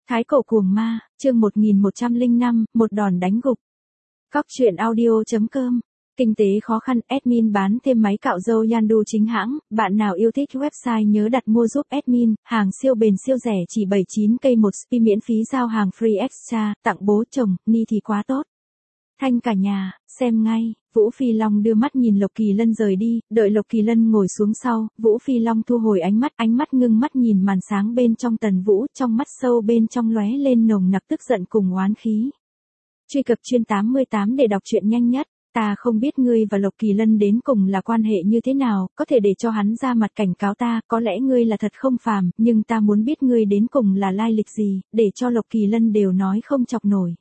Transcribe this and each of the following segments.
Thái cổ cuồng ma, chương 1105, một đòn đánh gục. Cóc truyện audio.com. Kinh tế khó khăn, admin bán thêm máy cạo râu Yandu chính hãng, bạn nào yêu thích website nhớ đặt mua giúp admin, hàng siêu bền siêu rẻ chỉ 79k một spi miễn phí giao hàng free extra, tặng bố chồng, ni thì quá tốt. Thanh cả nhà, xem ngay. Vũ Phi Long đưa mắt nhìn Lộc Kỳ Lân rời đi, đợi Lộc Kỳ Lân ngồi xuống sau, Vũ Phi Long thu hồi ánh mắt ngưng mắt nhìn màn sáng bên trong Tần Vũ, trong mắt sâu bên trong lóe lên nồng nặc tức giận cùng oán khí. Truy cập chuyên 88 để đọc truyện nhanh nhất. Ta không biết ngươi và Lộc Kỳ Lân đến cùng là quan hệ như thế nào, có thể để cho hắn ra mặt cảnh cáo ta, có lẽ ngươi là thật không phàm, nhưng ta muốn biết ngươi đến cùng là lai lịch gì, để cho Lộc Kỳ Lân đều nói không chọc nổi.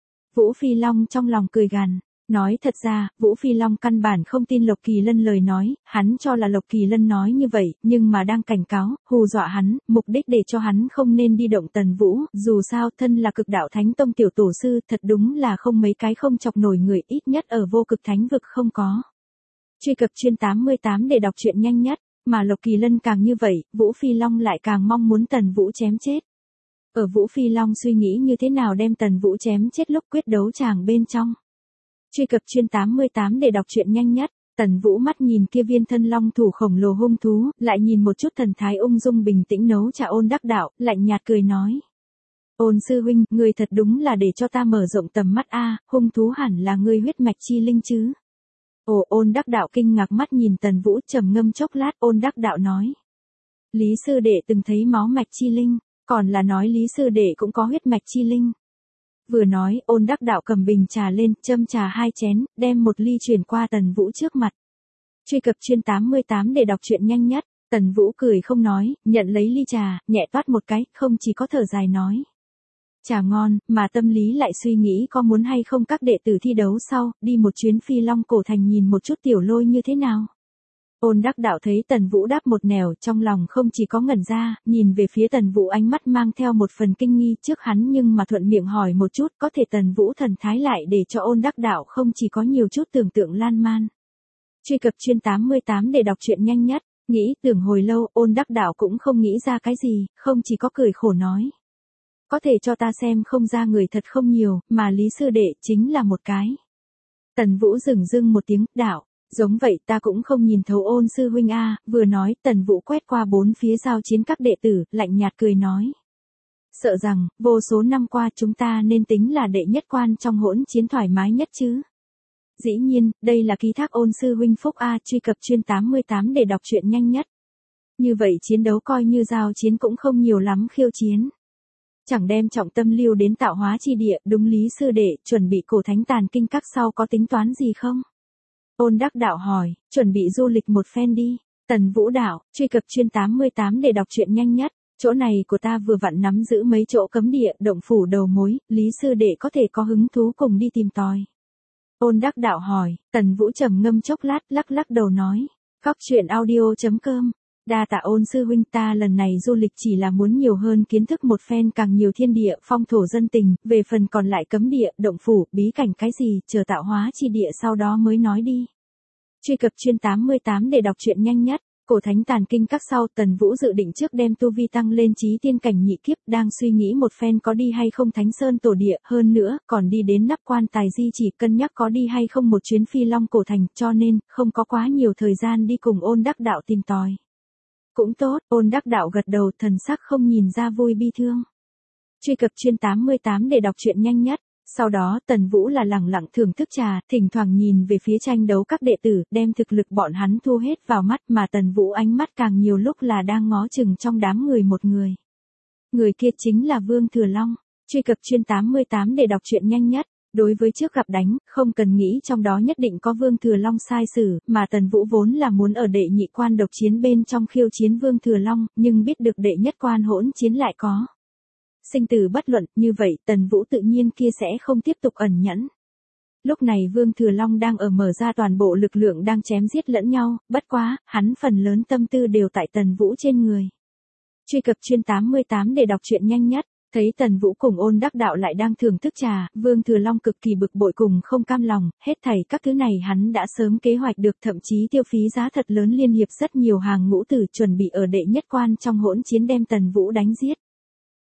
Vũ Phi Long trong lòng cười gằn. Nói thật ra, Vũ Phi Long căn bản không tin Lộc Kỳ Lân lời nói, hắn cho là Lộc Kỳ Lân nói như vậy, nhưng mà đang cảnh cáo, hù dọa hắn, mục đích để cho hắn không nên đi động Tần Vũ, dù sao thân là cực đạo thánh tông tiểu tổ sư, thật đúng là không mấy cái không chọc nổi người, ít nhất ở vô cực thánh vực không có. Truy cập chuyên 88 để đọc truyện nhanh nhất, mà Lộc Kỳ Lân càng như vậy, Vũ Phi Long lại càng mong muốn Tần Vũ chém chết. Ở Vũ Phi Long suy nghĩ như thế nào đem Tần Vũ chém chết lúc quyết đấu tràng bên trong. Truy cập chuyên 88 để đọc truyện nhanh nhất. Tần Vũ mắt nhìn kia viên thân long thủ khổng lồ hung thú, lại nhìn một chút thần thái ung dung bình tĩnh nấu trà Ôn Đắc Đạo, lạnh nhạt cười nói. Ôn sư huynh, ngươi thật đúng là để cho ta mở rộng tầm mắt a, hung thú hẳn là ngươi huyết mạch chi linh chứ. Ồ, Ôn Đắc Đạo kinh ngạc mắt nhìn Tần Vũ trầm ngâm chốc lát, Ôn Đắc Đạo nói. Lý sư đệ từng thấy máu mạch chi linh, còn là nói Lý sư đệ cũng có huyết mạch chi linh. Vừa nói, Ôn Đắc Đạo cầm bình trà lên, châm trà 2 chén, đem một ly chuyển qua Tần Vũ trước mặt. Truy cập chuyên 88 để đọc truyện nhanh nhất. Tần Vũ cười không nói, nhận lấy ly trà, nhẹ toát một cái, không chỉ có thở dài nói. Trà ngon, mà tâm lý lại suy nghĩ có muốn hay không các đệ tử thi đấu sau, đi một chuyến Phi Long cổ thành nhìn một chút tiểu lôi như thế nào. Ôn Đắc Đạo thấy Tần Vũ đáp một nẻo, trong lòng không chỉ có ngẩn ra, nhìn về phía Tần Vũ ánh mắt mang theo một phần kinh nghi trước hắn nhưng mà thuận miệng hỏi một chút, có thể Tần Vũ thần thái lại để cho Ôn Đắc Đạo không chỉ có nhiều chút tưởng tượng lan man. Truy cập chuyên 88 để đọc truyện nhanh nhất, nghĩ tưởng hồi lâu, Ôn Đắc Đạo cũng không nghĩ ra cái gì, không chỉ có cười khổ nói. Có thể cho ta xem không ra người thật không nhiều, mà Lý sư đệ chính là một cái. Tần Vũ dửng dưng một tiếng, đạo. Giống vậy ta cũng không nhìn thấu Ôn sư huynh a, vừa nói, Tần Vũ quét qua bốn phía giao chiến các đệ tử, lạnh nhạt cười nói. Sợ rằng, vô số năm qua chúng ta nên tính là đệ nhất quan trong hỗn chiến thoải mái nhất chứ. Dĩ nhiên, đây là ký thác Ôn sư huynh phúc a, truy cập chuyên 88 để đọc truyện nhanh nhất. Như vậy chiến đấu coi như giao chiến cũng không nhiều lắm khiêu chiến. Chẳng đem trọng tâm lưu đến tạo hóa chi địa, đúng Lý sư đệ, chuẩn bị cổ thánh tàn kinh các sau có tính toán gì không? Ôn Đắc Đạo hỏi, chuẩn bị du lịch một phen đi. Tần Vũ đạo, truy cập chuyên 88 để đọc truyện nhanh nhất. Chỗ này của ta vừa vặn nắm giữ mấy chỗ cấm địa, động phủ đầu mối, Lý sư đệ có thể có hứng thú cùng đi tìm tòi. Ôn Đắc Đạo hỏi, Tần Vũ trầm ngâm chốc lát, lắc đầu nói. Cóc truyện audio.com. Đa tạ Ôn sư huynh, ta lần này du lịch chỉ là muốn nhiều hơn kiến thức một phen càng nhiều thiên địa, phong thổ dân tình, về phần còn lại cấm địa, động phủ, bí cảnh cái gì, chờ tạo hóa chi địa sau đó mới nói đi. Truy cập chuyên 88 để đọc truyện nhanh nhất. Cổ thánh tàn kinh các sau, Tần Vũ dự định trước đem tu vi tăng lên chí tiên cảnh nhị kiếp, đang suy nghĩ một phen có đi hay không Thánh Sơn tổ địa, hơn nữa, còn đi đến nắp quan tài di chỉ cân nhắc có đi hay không một chuyến Phi Long cổ thành, cho nên, không có quá nhiều thời gian đi cùng Ôn Đắc Đạo tìm tòi. Cũng tốt, Ôn Đắc Đạo gật đầu, thần sắc không nhìn ra vui bi thương. Truy cập chuyên 88 để đọc truyện nhanh nhất. Sau đó Tần Vũ là lẳng lặng thưởng thức trà, thỉnh thoảng nhìn về phía tranh đấu các đệ tử, đem thực lực bọn hắn thu hết vào mắt, mà Tần Vũ ánh mắt càng nhiều lúc là đang ngó chừng trong đám người một người. Người kia chính là Vương Thừa Long. Truy cập chuyên 88 để đọc truyện nhanh nhất. Đối với trước gặp đánh, không cần nghĩ trong đó nhất định có Vương Thừa Long sai sử, mà Tần Vũ vốn là muốn ở đệ nhị quan độc chiến bên trong khiêu chiến Vương Thừa Long, nhưng biết được đệ nhất quan hỗn chiến lại có sinh tử bất luận, như vậy Tần Vũ tự nhiên kia sẽ không tiếp tục ẩn nhẫn. Lúc này Vương Thừa Long đang ở mở ra toàn bộ lực lượng đang chém giết lẫn nhau, bất quá, hắn phần lớn tâm tư đều tại Tần Vũ trên người. Truy cập chuyên 88 để đọc truyện nhanh nhất. Thấy Tần Vũ cùng Ôn Đắc Đạo lại đang thưởng thức trà, Vương Thừa Long cực kỳ bực bội cùng không cam lòng, hết thảy các thứ này hắn đã sớm kế hoạch được, thậm chí tiêu phí giá thật lớn liên hiệp rất nhiều hàng ngũ tử chuẩn bị ở đệ nhất quan trong hỗn chiến đem Tần Vũ đánh giết.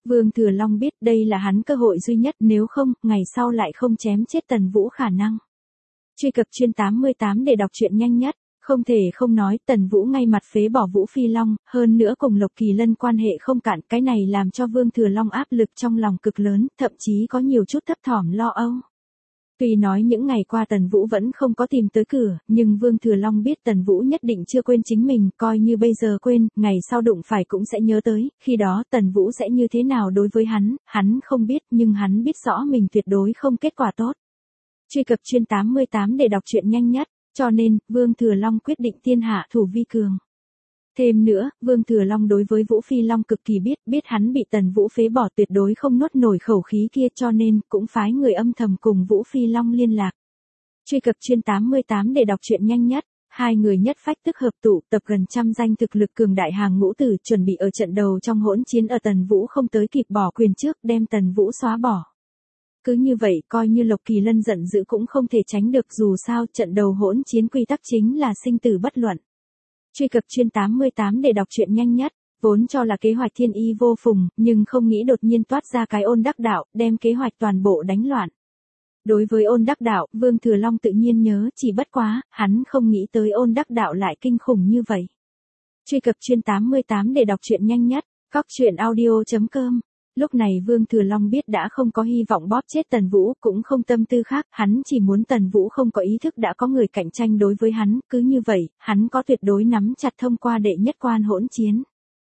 Vương Thừa Long biết đây là hắn cơ hội duy nhất, nếu không, ngày sau lại không chém chết Tần Vũ khả năng. Truy cập chuyên 88 để đọc truyện nhanh nhất. Không thể không nói, Tần Vũ ngay mặt phế bỏ Vũ Phi Long, hơn nữa cùng Lộc Kỳ Lân quan hệ không cạn, cái này làm cho Vương Thừa Long áp lực trong lòng cực lớn, thậm chí có nhiều chút thấp thỏm lo âu. Tuy nói những ngày qua Tần Vũ vẫn không có tìm tới cửa, nhưng Vương Thừa Long biết Tần Vũ nhất định chưa quên chính mình, coi như bây giờ quên, ngày sau đụng phải cũng sẽ nhớ tới, khi đó Tần Vũ sẽ như thế nào đối với hắn không biết, nhưng hắn biết rõ mình tuyệt đối không kết quả tốt. Truy cập chuyên 88 để đọc truyện nhanh nhất, cho nên, Vương Thừa Long quyết định tiên hạ thủ vi cường. Thêm nữa, Vương Thừa Long đối với Vũ Phi Long cực kỳ biết hắn bị Tần Vũ phế bỏ tuyệt đối không nuốt nổi khẩu khí kia, cho nên, cũng phái người âm thầm cùng Vũ Phi Long liên lạc. Truy cập chuyên 88 để đọc truyện nhanh nhất. Hai người nhất phách tức hợp tụ, tập gần trăm danh thực lực cường đại hàng ngũ tử, chuẩn bị ở trận đầu trong hỗn chiến ở Tần Vũ không tới kịp bỏ quyền trước, đem Tần Vũ xóa bỏ. Cứ như vậy, coi như Lộc Kỳ Lân giận dữ cũng không thể tránh được, dù sao trận đầu hỗn chiến quy tắc chính là sinh tử bất luận. Truy cập chuyên 88 để đọc truyện nhanh nhất. Vốn cho là kế hoạch thiên y vô phùng, nhưng không nghĩ đột nhiên toát ra cái Ôn Đắc Đạo, đem kế hoạch toàn bộ đánh loạn. Đối với Ôn Đắc Đạo, Vương Thừa Long tự nhiên nhớ, chỉ bất quá, hắn không nghĩ tới Ôn Đắc Đạo lại kinh khủng như vậy. Truy cập chuyên 88 để đọc truyện nhanh nhất. Góc truyện audio.com. Lúc này Vương Thừa Long biết đã không có hy vọng bóp chết Tần Vũ, cũng không tâm tư khác, hắn chỉ muốn Tần Vũ không có ý thức đã có người cạnh tranh đối với hắn, cứ như vậy, hắn có tuyệt đối nắm chặt thông qua đệ nhất quan hỗn chiến.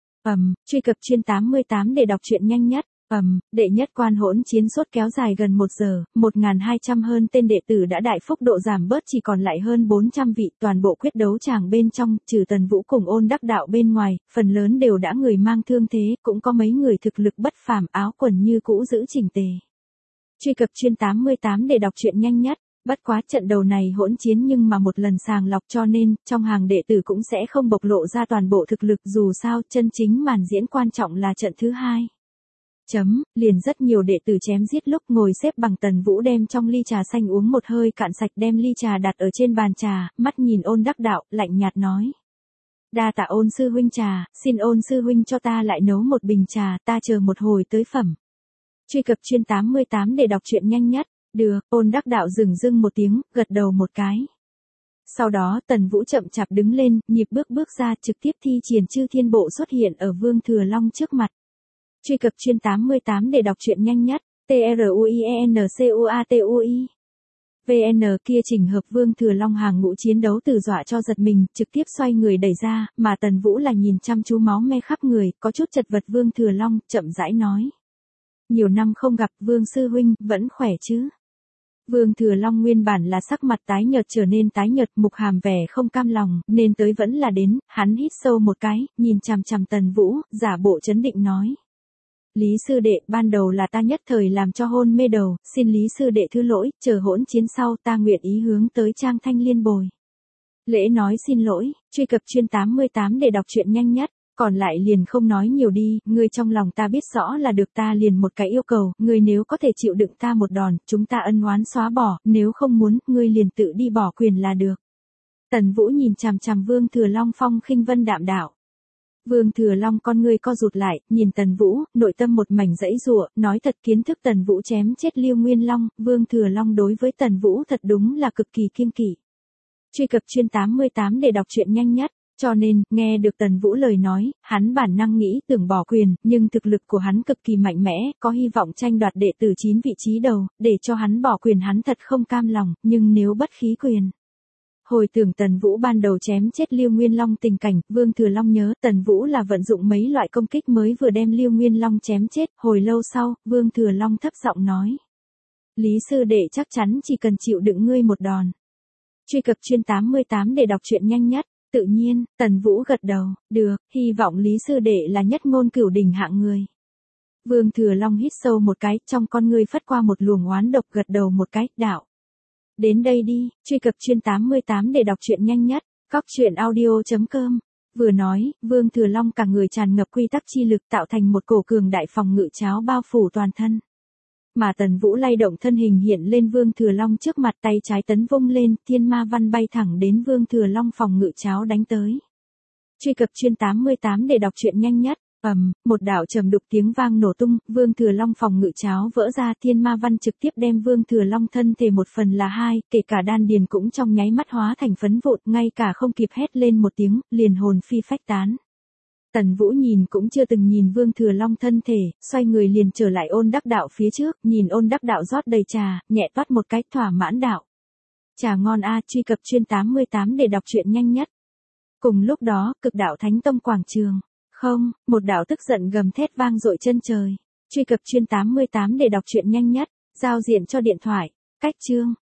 Truy cập chuyên 88 để đọc truyện nhanh nhất. Đệ nhất quan hỗn chiến sốt kéo dài gần 1 giờ, 1.200 hơn tên đệ tử đã đại phúc độ giảm bớt chỉ còn lại hơn 400 vị, toàn bộ quyết đấu tràng bên trong, trừ Tần Vũ cùng Ôn Đắc Đạo bên ngoài, phần lớn đều đã người mang thương thế, cũng có mấy người thực lực bất phàm, áo quần như cũ giữ chỉnh tề. Truy cập chuyên 88 để đọc truyện nhanh nhất. Bất quá trận đầu này hỗn chiến nhưng mà một lần sàng lọc, cho nên, trong hàng đệ tử cũng sẽ không bộc lộ ra toàn bộ thực lực, dù sao, chân chính màn diễn quan trọng là trận thứ hai. Liền rất nhiều đệ tử chém giết lúc ngồi xếp bằng, Tần Vũ đem trong ly trà xanh uống một hơi cạn sạch, đem ly trà đặt ở trên bàn trà, mắt nhìn Ôn Đắc Đạo, lạnh nhạt nói. Đa tạ Ôn sư huynh trà, xin Ôn sư huynh cho ta lại nấu một bình trà, ta chờ một hồi tới phẩm. Truy cập chuyên 88 để đọc truyện nhanh nhất. Được, Ôn Đắc Đạo dừng dưng một tiếng, gật đầu một cái. Sau đó Tần Vũ chậm chạp đứng lên, nhịp bước ra, trực tiếp thi triển Chư Thiên Bộ xuất hiện ở Vương Thừa Long trước mặt. Truy cập chuyên 88 để đọc truyện nhanh nhất. TRUIENCUATUI. VN kia chỉnh hợp Vương Thừa Long hàng ngũ chiến đấu từ dọa cho giật mình, trực tiếp xoay người đẩy ra, mà Tần Vũ là nhìn chăm chú máu me khắp người, có chút chật vật. Vương Thừa Long chậm rãi nói. Nhiều năm không gặp, Vương sư huynh, vẫn khỏe chứ? Vương Thừa Long nguyên bản là sắc mặt tái nhợt trở nên tái nhợt, mục hàm vẻ không cam lòng, nên tới vẫn là đến, hắn hít sâu một cái, nhìn chằm chằm Tần Vũ, giả bộ trấn định nói. Lý sư đệ, ban đầu là ta nhất thời làm cho hôn mê đầu, xin Lý sư đệ thứ lỗi, chờ hỗn chiến sau ta nguyện ý hướng tới Trang Thanh Liên bồi. Lễ nói xin lỗi. Truy cập chuyên 88 để đọc truyện nhanh nhất. Còn lại liền không nói nhiều đi, ngươi trong lòng ta biết rõ là được, ta liền một cái yêu cầu, ngươi nếu có thể chịu đựng ta một đòn, chúng ta ân oán xóa bỏ, nếu không muốn, ngươi liền tự đi bỏ quyền là được. Tần Vũ nhìn chằm chằm Vương Thừa Long phong khinh vân đạm đạo. Vương Thừa Long con ngươi co rụt lại, nhìn Tần Vũ, nội tâm một mảnh dãy giụa, nói thật, kiến thức Tần Vũ chém chết Lưu Nguyên Long, Vương Thừa Long đối với Tần Vũ thật đúng là cực kỳ kiêng kỵ. Truy cập chuyên 88 để đọc truyện nhanh nhất. Cho nên, nghe được Tần Vũ lời nói, hắn bản năng nghĩ tưởng bỏ quyền, nhưng thực lực của hắn cực kỳ mạnh mẽ, có hy vọng tranh đoạt đệ tử 9 vị trí đầu, để cho hắn bỏ quyền hắn thật không cam lòng, nhưng nếu bất khí quyền. Hồi tưởng Tần Vũ ban đầu chém chết Lưu Nguyên Long tình cảnh, Vương Thừa Long nhớ Tần Vũ là vận dụng mấy loại công kích mới vừa đem Lưu Nguyên Long chém chết, hồi lâu sau, Vương Thừa Long thấp giọng nói. Lý sư đệ chắc chắn chỉ cần chịu đựng ngươi một đòn. Truy cập chuyên 88 để đọc truyện nhanh nhất. Tự nhiên, Tần Vũ gật đầu, được, hy vọng Lý sư đệ là nhất ngôn cửu đỉnh hạng người. Vương Thừa Long hít sâu một cái, trong con ngươi phất qua một luồng oán độc, gật đầu một cái, đạo. Đến đây đi, truy cập chuyên 88 để đọc truyện nhanh nhất. Góc truyện audio.com. Vừa nói, Vương Thừa Long cả người tràn ngập quy tắc chi lực, tạo thành một cổ cường đại phòng ngự cháo bao phủ toàn thân. Mà Tần Vũ lay động thân hình hiện lên Vương Thừa Long trước mặt, tay trái tấn vung lên, thiên ma văn bay thẳng đến Vương Thừa Long phòng ngự cháo đánh tới. Truy cập chuyên 88 để đọc truyện nhanh nhất. Một đạo trầm đục tiếng vang nổ tung, Vương Thừa Long phòng ngự cháo vỡ ra, thiên ma văn trực tiếp đem Vương Thừa Long thân thể một phần là hai, kể cả đan điền cũng trong nháy mắt hóa thành phấn vụn, ngay cả không kịp hét lên một tiếng, liền hồn phi phách tán. Tần Vũ nhìn cũng chưa từng nhìn Vương Thừa Long thân thể, xoay người liền trở lại Ôn Đắc Đạo phía trước, nhìn Ôn Đắc Đạo rót đầy trà, nhẹ toát một cái thỏa mãn đạo. Trà ngon a, truy cập chuyên 88 để đọc truyện nhanh nhất. Cùng lúc đó, Cực Đạo Thánh Tông quảng trường. Không, một đạo tức giận gầm thét vang dội chân trời. Truy cập chuyên 88 để đọc truyện nhanh nhất, giao diện cho điện thoại. Cách chương.